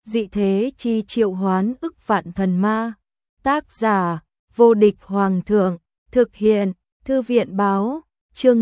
Dị thế chi triệu hoán ức vạn thần ma. Tác giả: Vô địch hoàng thượng. Thực hiện: Thư viện báo. Chương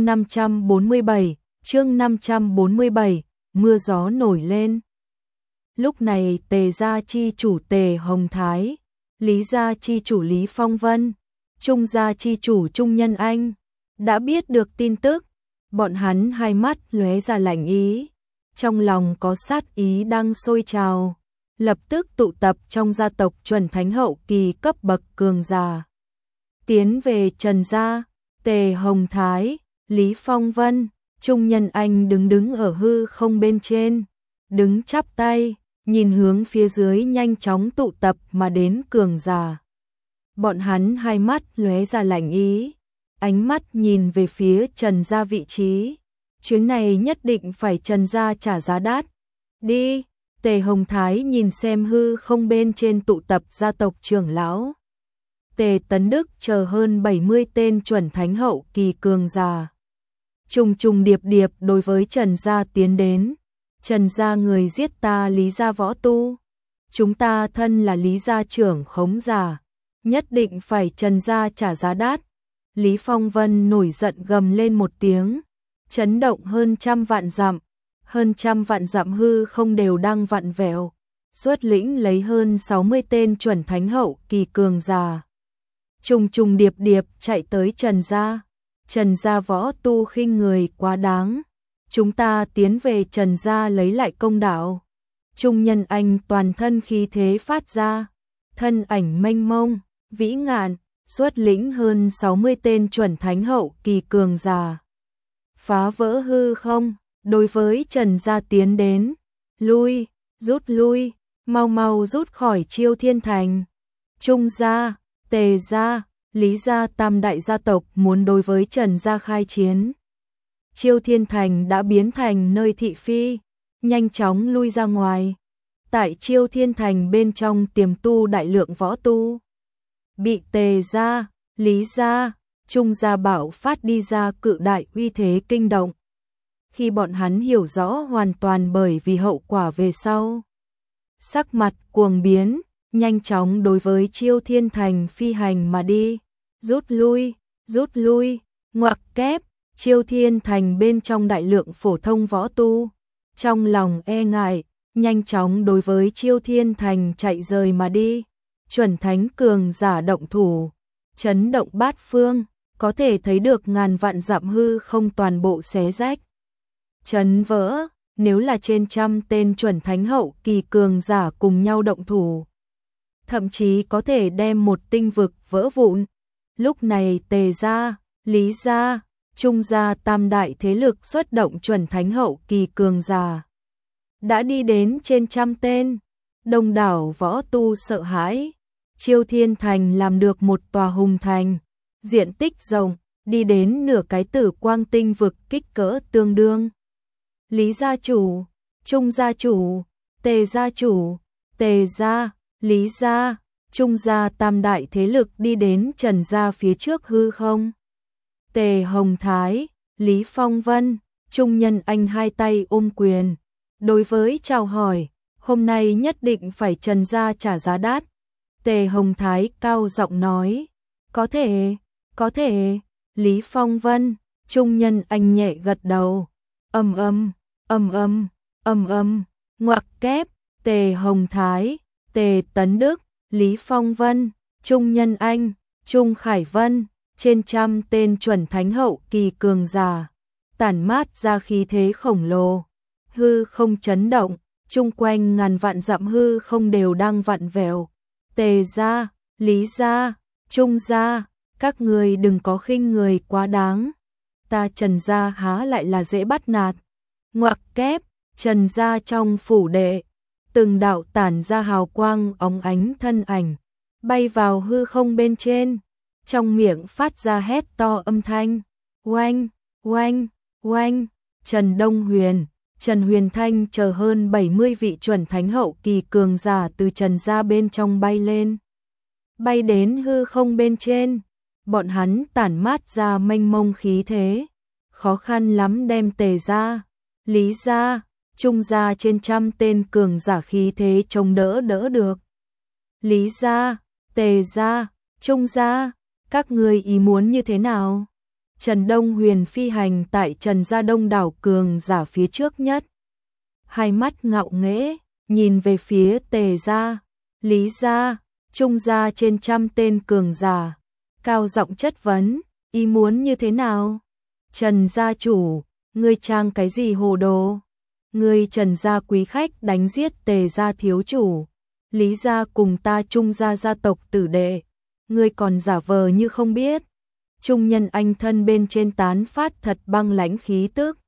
547, mưa gió nổi lên. Lúc này Tề gia chi chủ Tề Hồng Thái, Lý gia chi chủ Lý Phong Vân, Trung gia chi chủ Trung Nhân Anh đã biết được tin tức, bọn hắn hai mắt lóe ra lạnh ý, trong lòng có sát ý đang sôi trào, lập tức tụ tập trong gia tộc chuẩn thánh hậu kỳ cấp bậc cường giả. Tiến về Trần gia, Tề Hồng Thái, Lý Phong Vân, Trung Nhân Anh đứng ở hư không bên trên, đứng chắp tay, nhìn hướng phía dưới nhanh chóng tụ tập mà đến cường giả. Bọn hắn hai mắt lóe ra lạnh ý, ánh mắt nhìn về phía Trần gia vị trí. Chuyến này nhất định phải Trần gia trả giá đắt. Đi, Tề Hồng Thái nhìn xem hư không bên trên tụ tập gia tộc trưởng lão. Tề Tấn Đức chờ hơn 70 tên chuẩn thánh hậu kỳ cường giả. Trùng điệp đối với Trần gia tiến đến. Trần gia người giết ta Lý gia võ tu. Chúng ta thân là Lý gia trưởng khống giả, nhất định phải Trần gia trả giá đắt. Lý Phong Vân nổi giận gầm lên một tiếng, chấn động hơn trăm vạn dặm hư không đều đang vặn vẹo, xuất lĩnh lấy hơn 60 tên chuẩn thánh hậu kỳ cường giả. Trùng điệp chạy tới Trần gia. Trần gia võ tu khinh người quá đáng, chúng ta tiến về Trần gia lấy lại công đạo. Trung Nhân Anh toàn thân khí thế phát ra, thân ảnh mênh mông, vĩ ngạn, xuất lĩnh hơn 60 tên chuẩn thánh hậu kỳ cường giả. Phá vỡ hư không, đối với Trần gia tiến đến, rút lui, mau rút khỏi Chiêu Thiên Thành. Trung gia, Tề gia, Lý gia tam đại gia tộc muốn đối với Trần gia khai chiến. Chiêu Thiên Thành đã biến thành nơi thị phi, nhanh chóng lui ra ngoài. Tại Chiêu Thiên Thành bên trong tiềm tu đại lượng võ tu, bị Tề gia, Lý gia, Trung gia bạo phát đi ra cự đại uy thế kinh động. Khi bọn hắn hiểu rõ hoàn toàn bởi vì hậu quả về sau, sắc mặt cuồng biến, nhanh chóng đối với Chiêu Thiên Thành phi hành mà đi. Rút lui, ngoặc kép. Chiêu Thiên Thành bên trong đại lượng phổ thông võ tu, trong lòng e ngại, nhanh chóng đối với Chiêu Thiên Thành chạy rời mà đi. Chuẩn thánh cường giả động thủ, chấn động bát phương, có thể thấy được ngàn vạn dặm hư không toàn bộ xé rách, chấn vỡ. Nếu là trên trăm tên chuẩn thánh hậu kỳ cường giả cùng nhau động thủ, thậm chí có thể đem một tinh vực vỡ vụn. Lúc này Tề gia, Lý gia, Trung gia tam đại thế lực xuất động chuẩn thánh hậu kỳ cường giả, đã đi đến trên trăm tên. Đông đảo võ tu sợ hãi. Chiêu Thiên Thành làm được một tòa hùng thành, diện tích rộng, đi đến nửa cái Tử Quang tinh vực kích cỡ tương đương. Lý gia chủ, Trung gia chủ, Tề gia chủ, Tề gia, Lý gia, Trung gia tam đại thế lực đi đến Trần gia phía trước hư không. Tề Hồng Thái, Lý Phong Vân, Trung Nhân Anh hai tay ôm quyền, đối với chào hỏi, hôm nay nhất định phải Trần gia trả giá đắt. Tề Hồng Thái cao giọng nói, có thể. Lý Phong Vân, Trung Nhân Anh nhẹ gật đầu. Ngoặc kép. Tề Hồng Thái, Tề Tấn Đức, Lý Phong Vân, Trung Nhân Anh, Trung Khải Vân, trên trăm tên chuẩn thánh hậu kỳ cường giả, tản mát ra khí thế khổng lồ, hư không chấn động, chung quanh ngàn vạn dặm hư không đều đang vặn vẹo. Tề gia, Lý gia, Trung gia, các người đừng có khinh người quá đáng, ta Trần gia há lại là dễ bắt nạt. Ngoặc kép. Trần gia trong phủ đệ, từng đạo tản ra hào quang óng ánh thân ảnh, bay vào hư không bên trên, trong miệng phát ra hét to âm thanh, oanh. Trần Đông Huyền, Trần Huyền Thanh chờ hơn 70 vị chuẩn thánh hậu kỳ cường giả từ Trần gia bên trong bay lên, bay đến hư không bên trên. Bọn hắn tản mát ra mênh mông khí thế, khó khăn lắm đem Tề gia, Lý gia, Trung gia trên trăm tên cường giả khí thế chống đỡ được. Lý gia, Tề gia, Trung gia, các ngươi ý muốn như thế nào? Trần Đông Huyền phi hành tại Trần gia đông đảo cường giả phía trước nhất. Hai mắt ngạo nghễ, nhìn về phía Tề gia, Lý gia, Trung gia trên trăm tên cường giả. Cao giọng chất vấn, ý muốn như thế nào? Trần gia chủ, ngươi trang cái gì hồ đồ? Ngươi Trần gia quý khách đánh giết Tề gia thiếu chủ. Lý gia cùng ta Trung gia gia tộc tử đệ. Ngươi còn giả vờ như không biết. Trung Nhân Anh thân bên trên tán phát thật băng lãnh khí tức.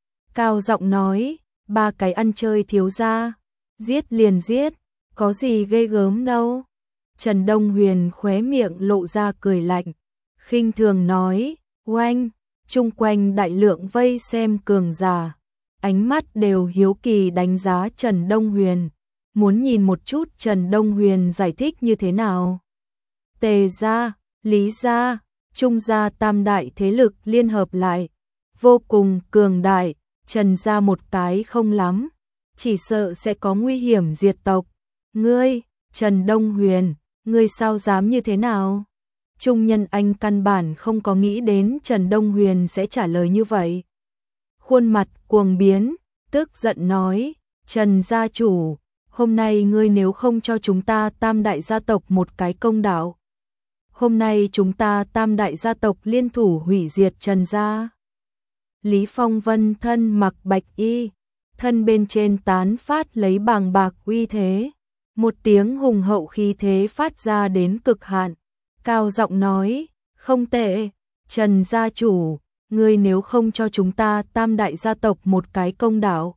Cao giọng nói, ba cái ăn chơi thiếu gia, giết liền giết, có gì ghê gớm đâu. Trần Đông Huyền khóe miệng lộ ra cười lạnh, khinh thường nói, oanh, chung quanh đại lượng vây xem cường giả, ánh mắt đều hiếu kỳ đánh giá Trần Đông Huyền, muốn nhìn một chút Trần Đông Huyền giải thích như thế nào. Tề gia, Lý gia, Trung gia tam đại thế lực liên hợp lại, vô cùng cường đại, Trần gia một cái không lắm, chỉ sợ sẽ có nguy hiểm diệt tộc. Ngươi, Trần Đông Huyền, ngươi sao dám như thế nào? Trung Nhân Anh căn bản không có nghĩ đến Trần Đông Huyền sẽ trả lời như vậy. Khuôn mặt cuồng biến, tức giận nói, Trần gia chủ, hôm nay ngươi nếu không cho chúng ta tam đại gia tộc một cái công đạo, hôm nay chúng ta tam đại gia tộc liên thủ hủy diệt Trần gia. Lý Phong Vân thân mặc bạch y, thân bên trên tán phát lấy bàng bạc uy thế, một tiếng hùng hậu khí thế phát ra đến cực hạn, cao giọng nói, không tệ, Trần gia chủ, ngươi nếu không cho chúng ta tam đại gia tộc một cái công đạo,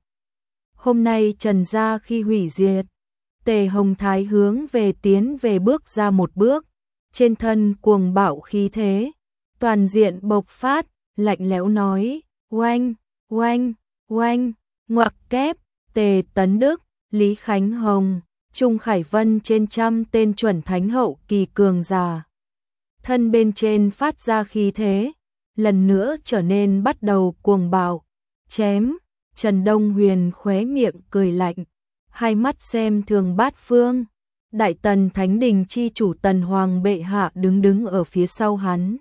hôm nay Trần gia khi hủy diệt. Tề Hồng Thái hướng về tiến về bước ra một bước, trên thân cuồng bạo khí thế, toàn diện bộc phát, lạnh lẽo nói, oanh, oanh, oanh, ngoặc kép, Tề Tấn Đức, Lý Khánh Hồng, Trung Khải Vân trên trăm tên chuẩn thánh hậu kỳ cường giả. Thân bên trên phát ra khí thế, lần nữa trở nên bắt đầu cuồng bạo, chém. Trần Đông Huyền khóe miệng cười lạnh, hai mắt xem thường bát phương. Đại Tần Thánh Đình chi chủ Tần Hoàng bệ hạ đứng ở phía sau hắn.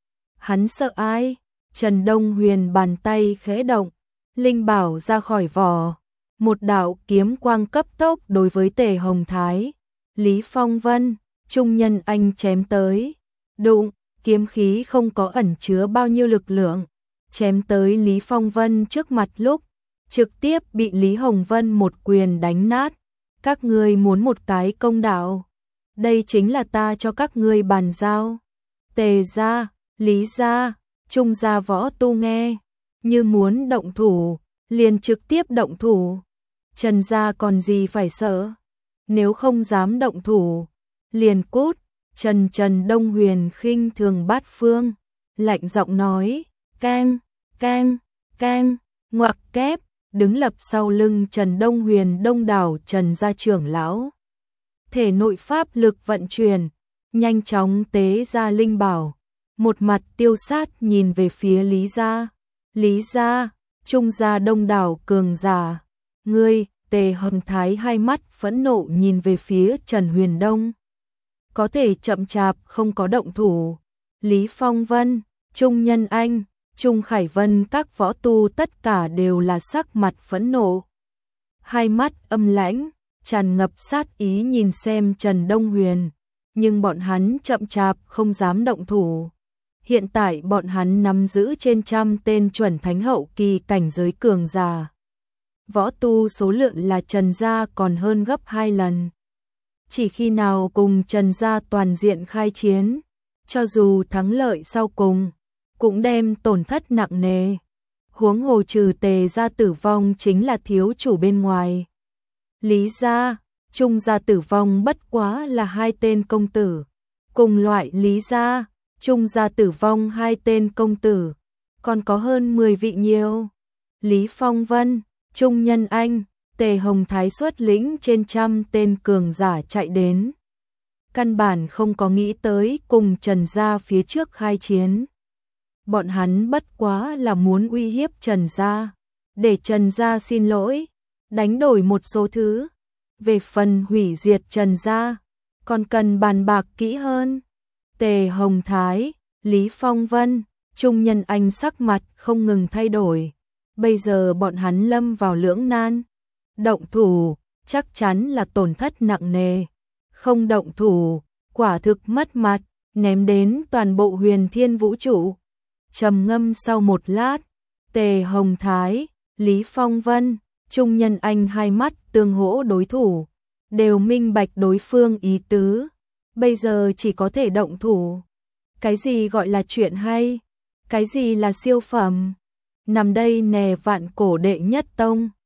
Hắn sợ ai? Trần Đông Huyền bàn tay khẽ động, linh bảo ra khỏi vỏ, một đạo kiếm quang cấp tốc đối với Tề Hồng Thái, Lý Phong Vân, Trung Nhân Anh chém tới. Đụng, kiếm khí không có ẩn chứa bao nhiêu lực lượng, chém tới Lý Phong Vân trước mặt lúc, trực tiếp bị Lý Hồng Vân một quyền đánh nát. Các ngươi muốn một cái công đạo, đây chính là ta cho các ngươi bàn giao. Tề gia, Lý gia, Trung gia võ tu nghe, như muốn động thủ, liền trực tiếp động thủ. Trần gia còn gì phải sợ, nếu không dám động thủ, liền cút. Trần Đông Huyền khinh thường bát phương, lạnh giọng nói, cang, cang, cang, ngoặc kép, đứng lập sau lưng Trần Đông Huyền đông đảo Trần gia trưởng lão. Thể nội pháp lực vận chuyển, nhanh chóng tế ra linh bảo, một mặt tiêu sát nhìn về phía Lý gia, Trung gia đông đảo cường giả. Ngươi, Tề Hồng Thái hai mắt phẫn nộ nhìn về phía Trần Huyền Đông. Có thể chậm chạp không có động thủ. Lý Phong Vân, Trung Nhân Anh, Trung Khải Vân các võ tu tất cả đều là sắc mặt phẫn nộ. Hai mắt âm lãnh, tràn ngập sát ý nhìn xem Trần Đông Huyền, nhưng bọn hắn chậm chạp không dám động thủ. Hiện tại bọn hắn nắm giữ trên trăm tên chuẩn thánh hậu kỳ cảnh giới cường giả. Võ tu số lượng là Trần gia còn hơn gấp 2 lần. Chỉ khi nào cùng Trần gia toàn diện khai chiến, cho dù thắng lợi sau cùng, cũng đem tổn thất nặng nề. Huống hồ trừ Tề gia tử vong chính là thiếu chủ bên ngoài. Lý gia, Trung gia tử vong bất quá là 2 tên công tử. Cùng loại Lý gia, Trung gia tử vong 2 tên công tử, còn có hơn 10 vị nhiều. Lý Phong Vân, Trung Nhân Anh, Tề Hồng Thái xuất lĩnh trên trăm tên cường giả chạy đến. Căn bản không có nghĩ tới cùng Trần gia phía trước khai chiến. Bọn hắn bất quá là muốn uy hiếp Trần gia, để Trần gia xin lỗi, đánh đổi một số thứ. Về phần hủy diệt Trần gia, còn cần bàn bạc kỹ hơn. Tề Hồng Thái, Lý Phong Vân, Trung Nhân Anh sắc mặt không ngừng thay đổi. Bây giờ bọn hắn lâm vào lưỡng nan. Động thủ, chắc chắn là tổn thất nặng nề. Không động thủ, quả thực mất mặt, ném đến toàn bộ huyền thiên vũ trụ. Trầm ngâm sau một lát, Tề Hồng Thái, Lý Phong Vân, Trung Nhân Anh hai mắt tương hỗ đối thủ, đều minh bạch đối phương ý tứ. Bây giờ chỉ có thể động thủ. Cái gì gọi là chuyện hay? Cái gì là siêu phẩm? Nằm đây nè vạn cổ đệ nhất tông.